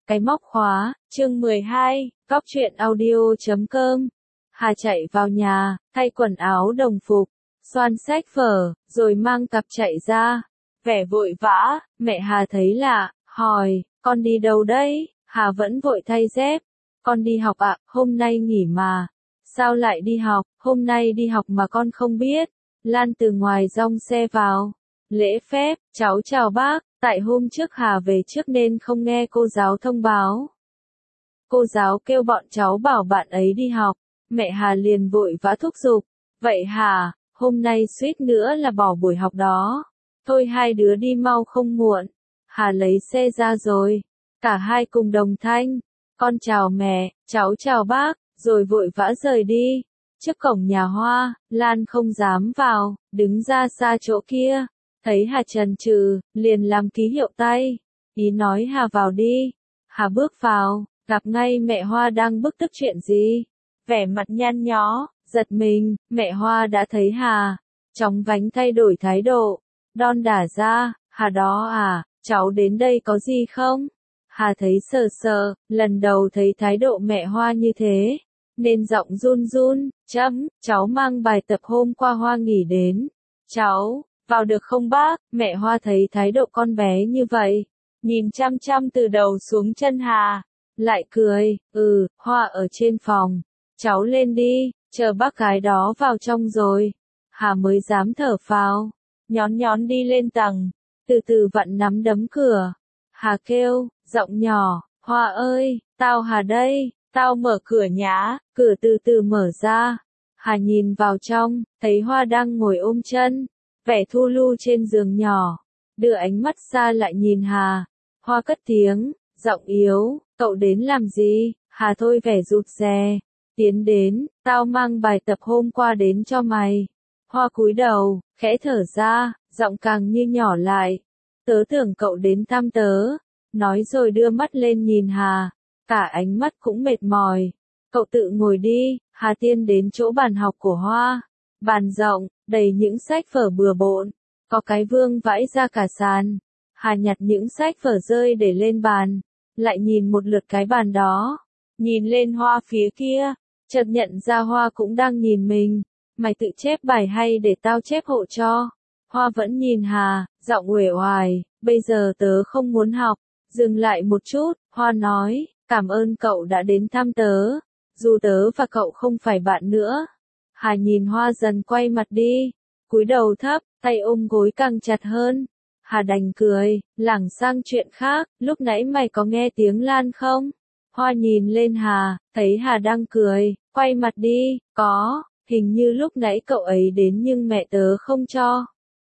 Cái móc khóa, chương 12, Cóc truyện audio.com. Hà chạy vào nhà, thay quần áo đồng phục, xoan sách vở, rồi mang cặp chạy ra. Vẻ vội vã, mẹ Hà thấy lạ, hỏi, con đi đâu đấy? Hà vẫn vội thay dép. Con đi học ạ, hôm nay nghỉ mà. Sao lại đi học, hôm nay đi học mà con không biết? Lan từ ngoài dong xe vào. Lễ phép, cháu chào bác, tại hôm trước Hà về trước nên không nghe cô giáo thông báo. Cô giáo kêu bọn cháu bảo bạn ấy đi học, mẹ Hà liền vội vã thúc giục. Vậy Hà, hôm nay suýt nữa là bỏ buổi học đó. Thôi hai đứa đi mau không muộn. Hà lấy xe ra rồi. Cả hai cùng đồng thanh. Con chào mẹ, cháu chào bác, rồi vội vã rời đi. Trước cổng nhà Hoa, Lan không dám vào, đứng ra xa chỗ kia. Thấy Hà chần chừ, liền làm ký hiệu tay. Ý nói Hà vào đi. Hà bước vào, gặp ngay mẹ Hoa đang bức tức chuyện gì. Vẻ mặt nhăn nhó, giật mình, mẹ Hoa đã thấy Hà. Chóng vánh thay đổi thái độ. Đon đả ra, Hà đó à, cháu đến đây có gì không? Hà thấy sờ sờ, lần đầu thấy thái độ mẹ Hoa như thế. Nên giọng run run, cháu mang bài tập hôm qua Hoa nghỉ đến. Cháu, vào được không bác? Mẹ Hoa thấy thái độ con bé như vậy. Nhìn chăm chăm từ đầu xuống chân Hà. Lại cười, Hoa ở trên phòng. Cháu lên đi, chờ bác gái đó vào trong rồi. Hà mới dám thở phào. Nhón đi lên tầng. Từ từ vặn nắm đấm cửa. Hà kêu, giọng nhỏ, Hoa ơi, tao Hà đây, tao mở cửa nhá, cửa từ từ mở ra. Hà nhìn vào trong, thấy Hoa đang ngồi ôm chân, vẻ thu lu trên giường nhỏ, đưa ánh mắt xa lại nhìn Hà. Hoa cất tiếng, giọng yếu, cậu đến làm gì? Hà thôi vẻ rụt rè, tiến đến, tao mang bài tập hôm qua đến cho mày. Hoa cúi đầu, khẽ thở ra, giọng càng như nhỏ lại. Tớ tưởng cậu đến thăm tớ. Nói rồi đưa mắt lên nhìn Hà. Cả ánh mắt cũng mệt mỏi. Cậu tự ngồi đi. Hà tiên đến chỗ bàn học của Hoa. Bàn rộng, đầy những sách vở bừa bộn. Có cái vương vãi ra cả sàn. Hà nhặt những sách vở rơi để lên bàn. Lại nhìn một lượt cái bàn đó. Nhìn lên Hoa phía kia. Chợt nhận ra Hoa cũng đang nhìn mình. Mày tự chép bài hay để tao chép hộ cho? Hoa vẫn nhìn Hà, giọng uể oải, bây giờ tớ không muốn học. Dừng lại một chút, Hoa nói, cảm ơn cậu đã đến thăm tớ. Dù tớ và cậu không phải bạn nữa. Hà nhìn Hoa dần quay mặt đi. Cúi đầu thấp, tay ôm gối càng chặt hơn. Hà đành cười, lảng sang chuyện khác, lúc nãy mày có nghe tiếng Lan không? Hoa nhìn lên Hà, thấy Hà đang cười, quay mặt đi, có, hình như lúc nãy cậu ấy đến nhưng mẹ tớ không cho.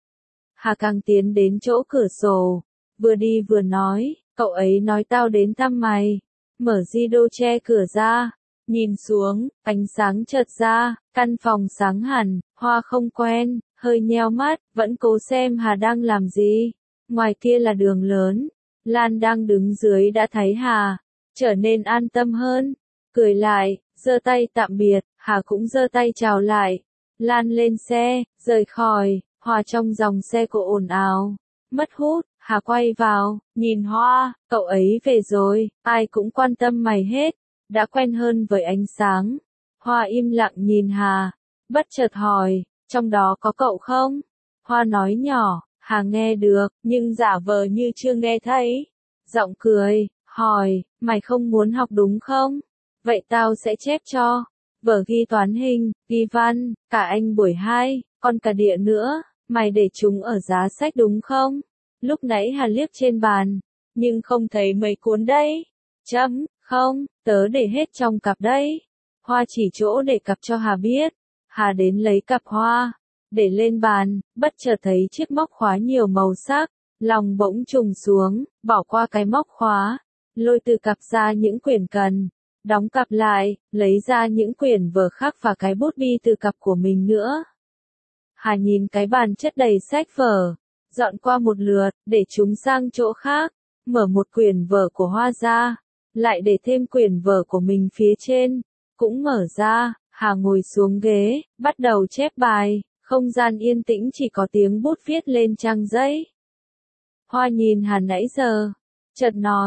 Hà càng tiến đến chỗ cửa sổ, vừa đi vừa nói, cậu ấy nói tao đến thăm mày. Mở di đô che cửa ra, nhìn xuống, ánh sáng chợt ra, căn phòng sáng hẳn, Hoa không quen, hơi nheo mắt, vẫn cố xem Hà đang làm gì. Ngoài kia là đường lớn, Lan đang đứng dưới đã thấy Hà, trở nên an tâm hơn, cười lại, giơ tay tạm biệt, Hà cũng giơ tay chào lại. Lan lên xe, rời khỏi. Hoa trong dòng xe cộ ồn ào, mất hút. Hà quay vào, nhìn Hoa, cậu ấy về rồi, ai cũng quan tâm mày hết, đã quen hơn với ánh sáng. Hoa im lặng nhìn Hà, bất chợt hỏi, trong đó có cậu không? Hoa nói nhỏ, Hà nghe được, nhưng giả vờ như chưa nghe thấy. Giọng cười, hỏi, mày không muốn học đúng không? Vậy tao sẽ chép cho. Vở ghi toán hình, ghi văn, cả Anh buổi 2, còn cả địa nữa. Mày để chúng ở giá sách đúng không? Lúc nãy Hà liếc trên bàn, nhưng không thấy mấy cuốn đấy. Không, tớ để hết trong cặp đấy. Hoa chỉ chỗ để cặp cho Hà biết. Hà đến lấy cặp Hoa, để lên bàn, bất chợt thấy chiếc móc khóa nhiều màu sắc. Lòng bỗng trùng xuống, bỏ qua cái móc khóa, lôi từ cặp ra những quyển cần. Đóng cặp lại, lấy ra những quyển vở khác và cái bút bi từ cặp của mình nữa. Hà nhìn cái bàn chất đầy sách vở, dọn qua một lượt, để chúng sang chỗ khác, mở một quyển vở của Hoa ra, lại để thêm quyển vở của mình phía trên, cũng mở ra. Hà ngồi xuống ghế, bắt đầu chép bài, không gian yên tĩnh chỉ có tiếng bút viết lên trang giấy. Hoa nhìn Hà nãy giờ, chợt nói,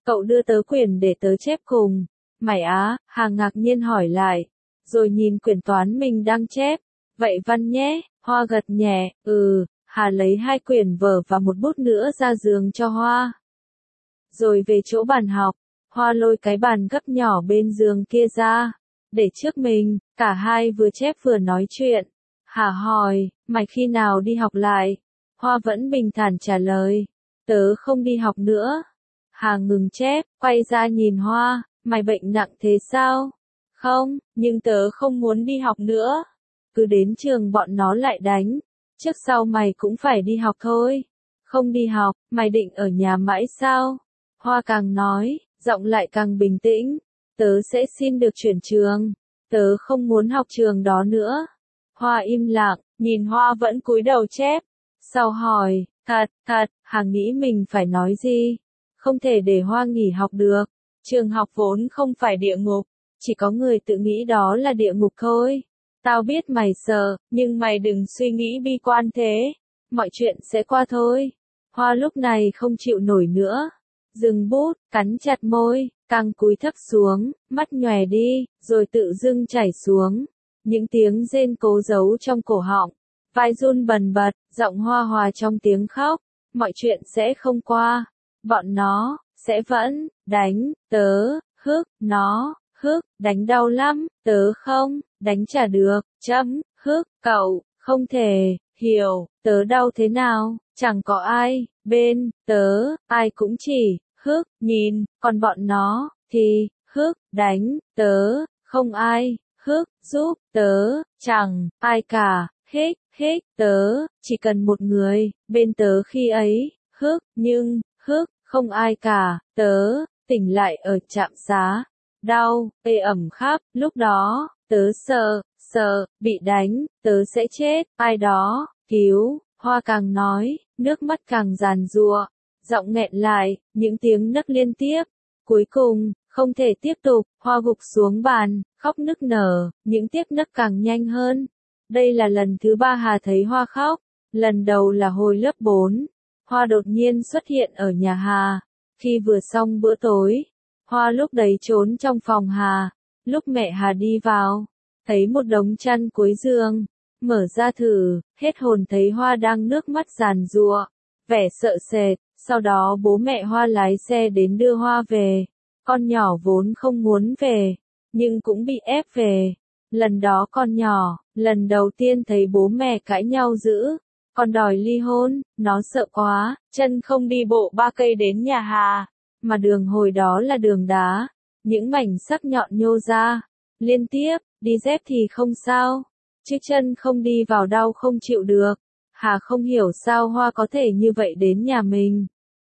Cậu đưa tớ quyển để tớ chép cùng. Mày á, Hà ngạc nhiên hỏi lại. Rồi nhìn quyển toán mình đang chép. Vậy văn nhé, Hoa gật nhẹ, Hà lấy 2 quyển vở và một bút nữa ra giường cho Hoa. Rồi về chỗ bàn học, Hoa lôi cái bàn gấp nhỏ bên giường kia ra, để trước mình, cả hai vừa chép vừa nói chuyện. Hà hỏi, mày khi nào đi học lại? Hoa vẫn bình thản trả lời, tớ không đi học nữa. Hà ngừng chép, quay ra nhìn Hoa, mày bệnh nặng thế sao? Không, nhưng tớ không muốn đi học nữa. Cứ đến trường bọn nó lại đánh. Trước sau mày cũng phải đi học thôi. Không đi học, mày định ở nhà mãi sao? Hoa càng nói, giọng lại càng bình tĩnh. Tớ sẽ xin được chuyển trường. Tớ không muốn học trường đó nữa. Hoa im lặng, nhìn Hoa vẫn cúi đầu chép. Sau hỏi, thật, Hà nghĩ mình phải nói gì? Không thể để Hoa nghỉ học được. Trường học vốn không phải địa ngục. Chỉ có người tự nghĩ đó là địa ngục thôi. Tao biết mày sợ, nhưng mày đừng suy nghĩ bi quan thế. Mọi chuyện sẽ qua thôi. Hoa lúc này không chịu nổi nữa. Dừng bút, cắn chặt môi, càng cúi thấp xuống, mắt nhòe đi, rồi tự dưng chảy xuống. Những tiếng rên cố giấu trong cổ họng. Vai run bần bật, giọng Hoa hòa trong tiếng khóc. Mọi chuyện sẽ không qua. Bọn nó sẽ vẫn đánh tớ, nó đánh đau lắm, tớ không đánh trả được, cậu không thể hiểu tớ đau thế nào, chẳng có ai bên tớ, ai cũng chỉ nhìn, còn bọn nó thì đánh tớ, không ai giúp tớ, chẳng ai cả, tớ chỉ cần một người bên tớ khi ấy, nhưng không ai cả, tớ tỉnh lại ở trạm xá, đau, ẩm khắp, lúc đó, tớ sợ, bị đánh, tớ sẽ chết, ai đó, cứu, Hoa càng nói, nước mắt càng giàn giụa, giọng nghẹn lại, những tiếng nấc liên tiếp, cuối cùng, không thể tiếp tục, Hoa gục xuống bàn, khóc nức nở, những tiếc nấc càng nhanh hơn. Đây là lần thứ 3 Hà thấy Hoa khóc, lần đầu là hồi lớp 4, Hoa đột nhiên xuất hiện ở nhà Hà, khi vừa xong bữa tối. Hoa lúc đấy trốn trong phòng Hà, lúc mẹ Hà đi vào, thấy một đống chăn cuối giường, mở ra thử, hết hồn thấy Hoa đang nước mắt giàn giụa, vẻ sợ sệt, sau đó bố mẹ Hoa lái xe đến đưa Hoa về, con nhỏ vốn không muốn về, nhưng cũng bị ép về, lần đó con nhỏ, lần đầu tiên thấy bố mẹ cãi nhau dữ, con đòi ly hôn, nó sợ quá, chân không đi bộ 3 cây đến nhà Hà. Mà đường hồi đó là đường đá, những mảnh sắc nhọn nhô ra, liên tiếp, đi dép thì không sao, chứ chân không đi vào đau không chịu được. Hà không hiểu sao Hoa có thể như vậy đến nhà mình.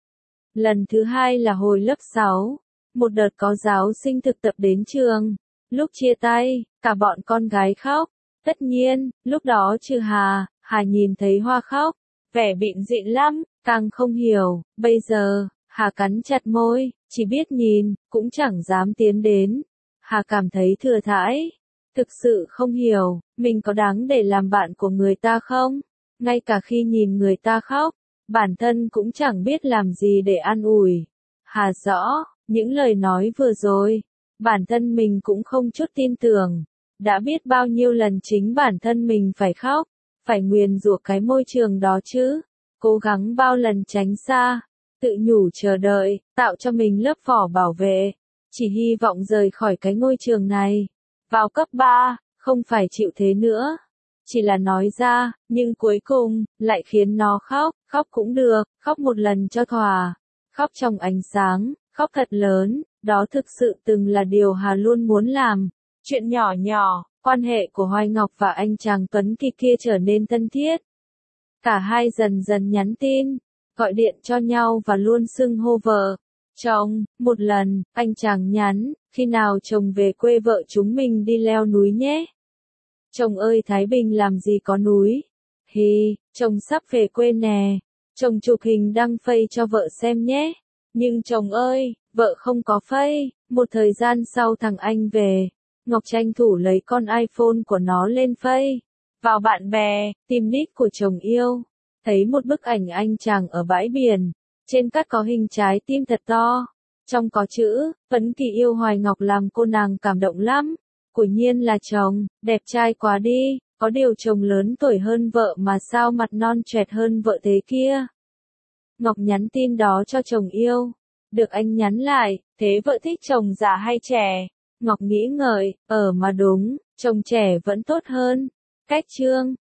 Lần thứ 2 là hồi lớp 6, một đợt có giáo sinh thực tập đến trường, lúc chia tay, cả bọn con gái khóc, tất nhiên, lúc đó trừ Hà nhìn thấy Hoa khóc, vẻ bịn rịn lắm, càng không hiểu, bây giờ. Hà cắn chặt môi, chỉ biết nhìn, cũng chẳng dám tiến đến. Hà cảm thấy thừa thãi. Thực sự không hiểu, mình có đáng để làm bạn của người ta không? Ngay cả khi nhìn người ta khóc, bản thân cũng chẳng biết làm gì để an ủi. Hà rõ, những lời nói vừa rồi, bản thân mình cũng không chút tin tưởng. Đã biết bao nhiêu lần chính bản thân mình phải khóc, phải nguyền rủa cái môi trường đó chứ. Cố gắng bao lần tránh xa. Tự nhủ chờ đợi, tạo cho mình lớp vỏ bảo vệ, chỉ hy vọng rời khỏi cái ngôi trường này. Vào cấp 3, không phải chịu thế nữa, chỉ là nói ra, nhưng cuối cùng, lại khiến nó khóc cũng được, khóc một lần cho thỏa, khóc trong ánh sáng, khóc thật lớn, đó thực sự từng là điều Hà luôn muốn làm. Chuyện nhỏ nhỏ, quan hệ của Hoài Ngọc và anh chàng Tuấn Kỳ kia trở nên thân thiết. Cả hai dần dần nhắn tin, gọi điện cho nhau và luôn xưng hô vợ, chồng. Một lần, anh chàng nhắn, khi nào chồng về quê vợ chúng mình đi leo núi nhé. Chồng ơi Thái Bình làm gì có núi. Chồng sắp về quê nè. Chồng chụp hình đăng Face cho vợ xem nhé. Nhưng chồng ơi, vợ không có Face. Một thời gian sau thằng anh về, Ngọc tranh thủ lấy con iPhone của nó lên Face. Vào bạn bè, tìm nick của chồng yêu. Thấy một bức ảnh anh chàng ở bãi biển, trên cát có hình trái tim thật to. Trong có chữ, Vấn Kỳ yêu Hoài Ngọc làm cô nàng cảm động lắm. Quả nhiên là chồng, đẹp trai quá đi, có điều chồng lớn tuổi hơn vợ mà sao mặt non choẹt hơn vợ thế kia. Ngọc nhắn tin đó cho chồng yêu. Được anh nhắn lại, thế vợ thích chồng già hay trẻ? Ngọc nghĩ ngợi, mà đúng, chồng trẻ vẫn tốt hơn. Cách chương